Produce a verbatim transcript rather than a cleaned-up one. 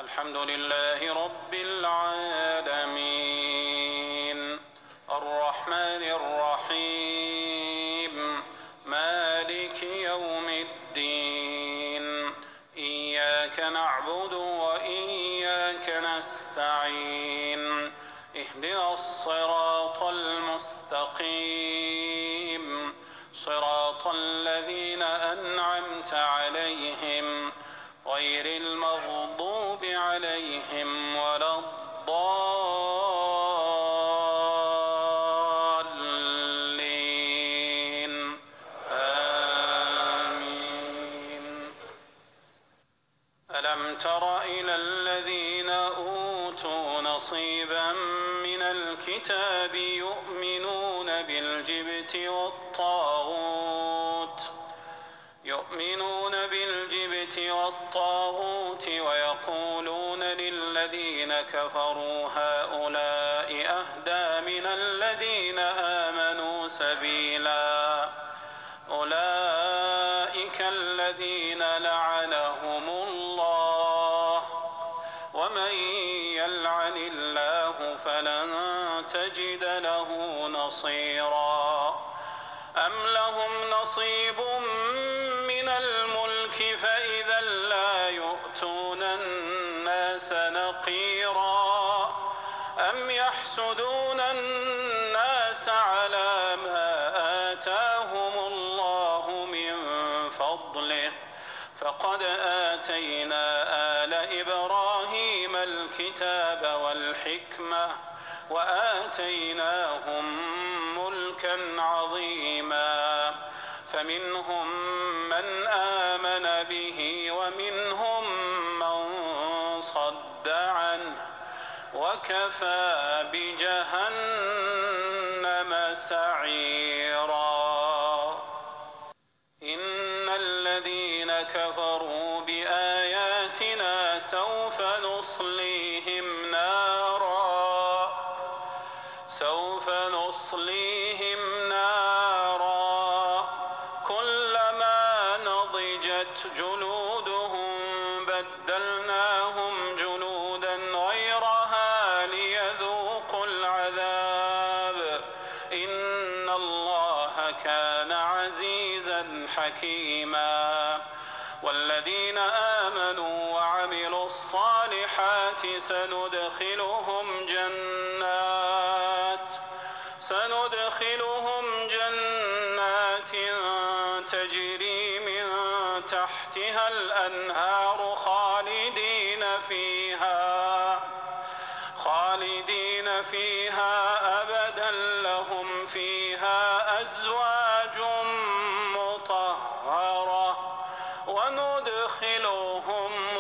الحمد لله رب العالمين الرحمن الرحيم مالك يوم الدين إياك نعبد وإياك نستعين اهدنا الصراط المستقيم صراط الذين أنعمت عليهم غير المغضوب عليهم ولا الضالين آمين. ألم تر إلى الذين أوتوا نصيبا من الكتاب يؤمنون بالجبت والطاغوت يؤمنون بالجبت والطاغوت ويقولون للذين كفروا هؤلاء أهدى من الذين آمنوا سبيلا أولئك الذين لعنهم الله ومن يلعن الله فلن تجد له نصيرا أم لهم نصيب من الملك فإذا لا يؤتون الناس نقيرا أم يحسدون الناس على ما آتاهم الله من فضله فقد آتينا آل إبراهيم الكتاب والحكمة وآتيناهم ملكا عظيما فمنهم من آمن به ومنهم من صد عنه وكفى بجهنم سعيرا. إن الذين كفروا بآياتنا سوف نصليهم نارا سوف نصليهم نارا كلما نضجت جلودهم بدلناهم جلودا غيرها ليذوقوا العذاب إن الله كان عزيزا حكيما. والذين آمنوا وعملوا الصالحات سندخلهم جنات سندخلهم جنات تجري من تحتها الأنهار خالدين فيها خالدين فيها أبدا لهم فيها أزواج مطهرة وندخلهم